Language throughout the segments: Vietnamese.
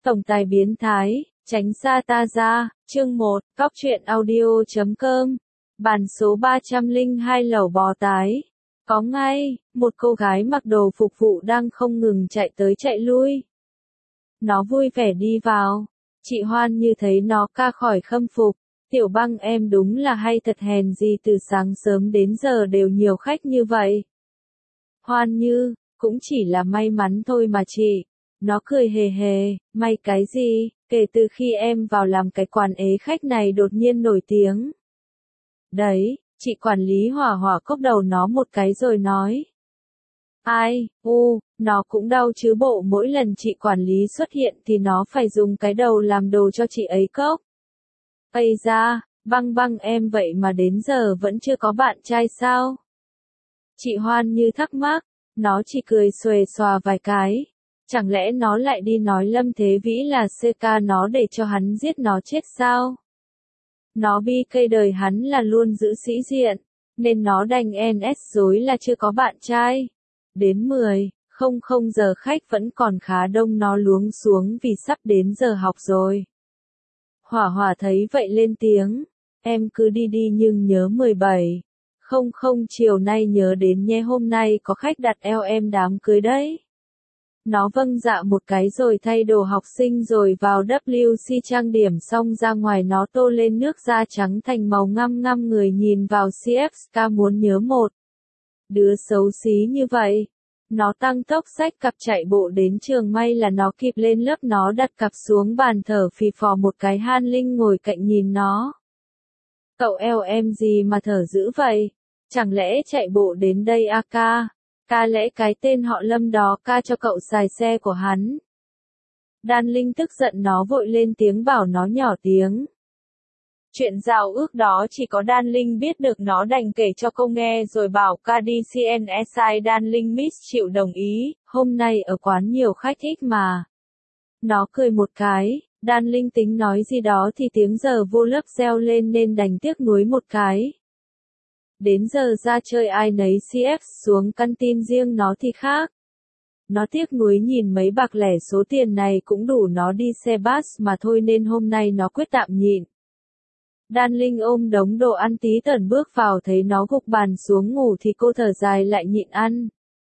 Tổng tài biến thái, tránh xa ta ra, chương 1, Cóc truyện audio.com, bản số 302 lẩu bò tái. Có ngay, một cô gái mặc đồ phục vụ đang không ngừng chạy tới chạy lui. Nó vui vẻ đi vào. Chị Hoan Như thấy nó ca khỏi khâm phục. Tiểu Băng em đúng là hay thật, hèn gì từ sáng sớm đến giờ đều nhiều khách như vậy. Hoan Như, cũng chỉ là may mắn thôi mà chị. Nó cười hề hề, may cái gì, kể từ khi em vào làm cái quán ế khách này đột nhiên nổi tiếng. Đấy, chị quản lý hỏa hỏa cốc đầu nó một cái rồi nói. Ai, nó cũng đau chứ bộ, mỗi lần chị quản lý xuất hiện thì nó phải dùng cái đầu làm đồ cho chị ấy cốc. Ây da, Băng Băng em vậy mà đến giờ vẫn chưa có bạn trai sao? Chị Hoan Như thắc mắc, nó chỉ cười xuề xòa vài cái. Chẳng lẽ nó lại đi nói Lâm Thế Vĩ là CK nó để cho hắn giết nó chết sao? Nó bi cây đời hắn là luôn giữ sĩ diện, nên nó đành NS dối là chưa có bạn trai. Đến 10:00 giờ khách vẫn còn khá đông, nó luống xuống vì sắp đến giờ học rồi. Hỏa Hỏa thấy vậy lên tiếng, em cứ đi đi nhưng nhớ 17:00 chiều nay nhớ đến nhé, hôm nay có khách đặt eo em đám cưới đấy. Nó vâng dạ một cái rồi thay đồ học sinh rồi vào WC trang điểm xong ra ngoài, nó tô lên nước da trắng thành màu ngăm ngăm, người nhìn vào CFK muốn nhớ một đứa xấu xí như vậy. Nó tăng tốc xách cặp chạy bộ đến trường, may là nó kịp lên lớp. Nó đặt cặp xuống bàn thở phì phò một cái. Han Linh ngồi cạnh nhìn nó. Cậu eo em gì mà thở dữ vậy? Chẳng lẽ chạy bộ đến đây à ca? Ca lẽ cái tên họ Lâm đó ca cho cậu xài xe của hắn? Đan Linh tức giận, nó vội lên tiếng bảo nó nhỏ tiếng. Chuyện giao ước đó chỉ có Đan Linh biết được, nó đành kể cho cô nghe rồi bảo ca đi CNSI. Đan Linh miss chịu đồng ý, hôm nay ở quán nhiều khách thích mà. Nó cười một cái, Đan Linh tính nói gì đó thì tiếng giờ vô lớp reo lên nên đành tiếc nuối một cái. Đến giờ ra chơi ai nấy CF xuống căn tin, riêng nó thì khác. Nó tiếc nuối nhìn mấy bạc lẻ, số tiền này cũng đủ nó đi xe bus mà thôi, nên hôm nay nó quyết tạm nhịn. Đan Linh ôm đống đồ ăn tí tởn bước vào, thấy nó gục bàn xuống ngủ thì cô thở dài lại nhịn ăn.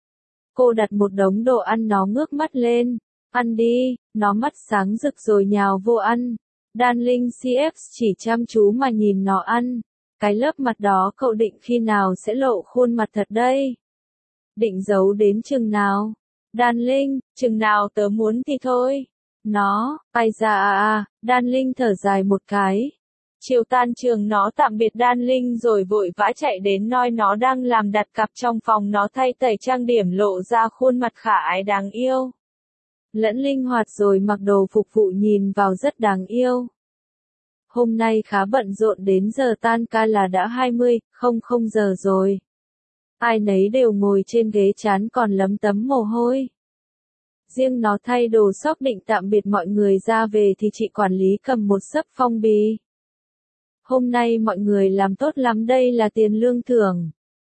Cô đặt một đống đồ ăn, nó ngước mắt lên. Ăn đi, nó mắt sáng rực rồi nhào vô ăn. Đan Linh CF chỉ chăm chú mà nhìn nó ăn. Cái lớp mặt đó cậu định khi nào sẽ lộ khuôn mặt thật đây? Định giấu đến chừng nào? Đan Linh, chừng nào tớ muốn thì thôi. Nó, ai ra Đan Linh thở dài một cái. Chiều tan trường nó tạm biệt Đan Linh rồi vội vã chạy đến noi nó đang làm đặt cặp trong phòng. Nó thay tẩy trang điểm lộ ra khuôn mặt khả ái đáng yêu. Lẫn linh hoạt rồi mặc đồ phục vụ nhìn vào rất đáng yêu. Hôm nay khá bận rộn, đến giờ tan ca là đã 20:00 giờ rồi. Ai nấy đều ngồi trên ghế chán còn lấm tấm mồ hôi. Riêng nó thay đồ xốc định tạm biệt mọi người ra về thì chị quản lý cầm một xấp phong bì. Hôm nay mọi người làm tốt lắm, đây là tiền lương thưởng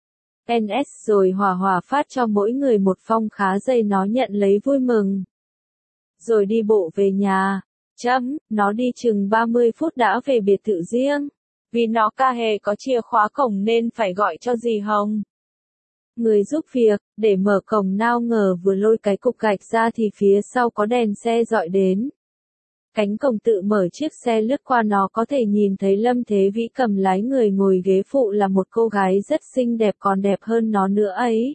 NS, rồi Hỏa Hỏa phát cho mỗi người một phong khá dày, nó nhận lấy vui mừng. Rồi đi bộ về nhà. Nó đi chừng 30 phút đã về biệt thự riêng. Vì nó ca hề có chìa khóa cổng nên phải gọi cho dì Hồng, người giúp việc, để mở cổng. Nào ngờ vừa lôi cái cục gạch ra thì phía sau có đèn xe dọi đến. Cánh cổng tự mở, chiếc xe lướt qua, nó có thể nhìn thấy Lâm Thế Vĩ cầm lái, người ngồi ghế phụ là một cô gái rất xinh đẹp, còn đẹp hơn nó nữa ấy.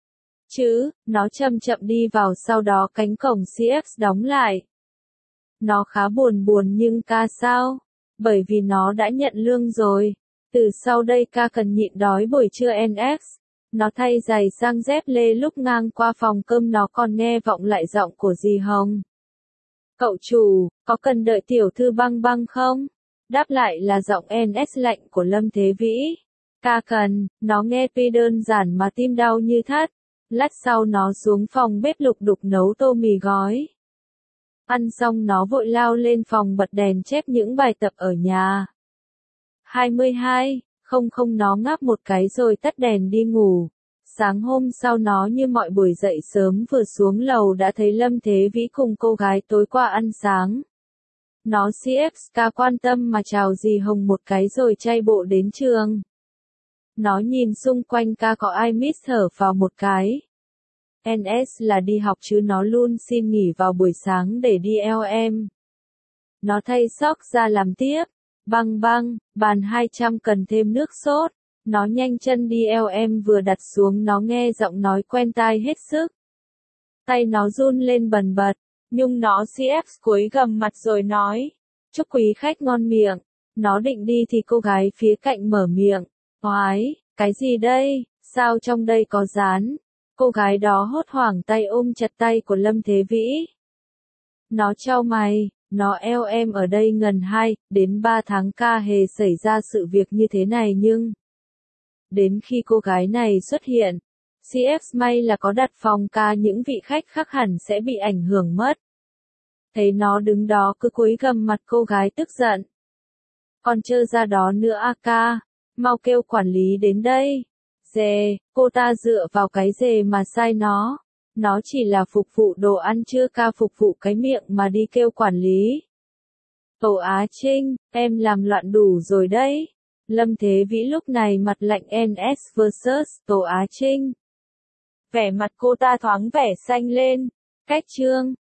Nó chậm chậm đi vào, sau đó cánh cổng CX đóng lại. Nó khá buồn nhưng ca sao? Bởi vì nó đã nhận lương rồi. Từ sau đây ca cần nhịn đói buổi trưa NX. Nó thay giày sang dép lê, lúc ngang qua phòng cơm nó còn nghe vọng lại giọng của dì Hồng. Cậu chủ, có cần đợi tiểu thư Băng Băng không? Đáp lại là giọng NS lạnh của Lâm Thế Vĩ. Ca cần, nó nghe tuy đơn giản mà tim đau như thắt. Lát sau nó xuống phòng bếp lục đục nấu tô mì gói. Ăn xong nó vội lao lên phòng bật đèn chép những bài tập ở nhà. 22:00 nó ngáp một cái rồi tắt đèn đi ngủ. Sáng hôm sau nó như mọi buổi dậy sớm vừa xuống lầu đã thấy Lâm Thế Vĩ cùng cô gái tối qua ăn sáng. Nó CFK quan tâm mà chào dì Hồng một cái rồi chạy bộ đến trường. Nó nhìn xung quanh có ai miss thở vào một cái. NS là đi học chứ nó luôn xin nghỉ vào buổi sáng để đi LM. Nó thay sock ra làm tiếp. Băng băng, bàn 200 cần thêm nước sốt. Nó nhanh chân đi LM vừa đặt xuống nó nghe giọng nói quen tai hết sức. Tay nó run lên bần bật, nhưng nó CF cúi gằm mặt rồi nói. Chúc quý khách ngon miệng. Nó định đi thì cô gái phía cạnh mở miệng. Oái, cái gì đây, sao trong đây có dán? Cô gái đó hốt hoảng tay ôm chặt tay của Lâm Thế Vĩ. Nó chau mày, nó LM ở đây ngần 2 đến 3 tháng ca hề xảy ra sự việc như thế này nhưng... Đến khi cô gái này xuất hiện, CF may là có đặt phòng ca những vị khách khác hẳn sẽ bị ảnh hưởng mất. Thấy nó đứng đó cứ cúi gằm mặt cô gái tức giận. Còn chơ ra đó nữa a ca, mau kêu quản lý đến đây. Dè, cô ta dựa vào cái dè mà sai nó. Nó chỉ là phục vụ đồ ăn chưa ca phục vụ cái miệng mà đi kêu quản lý. Tổ Á Trinh, em làm loạn đủ rồi đấy. Lâm Thế Vĩ lúc này mặt lạnh NS vs Tổ Á Trinh. Vẻ mặt cô ta thoáng vẻ xanh lên. Cách chương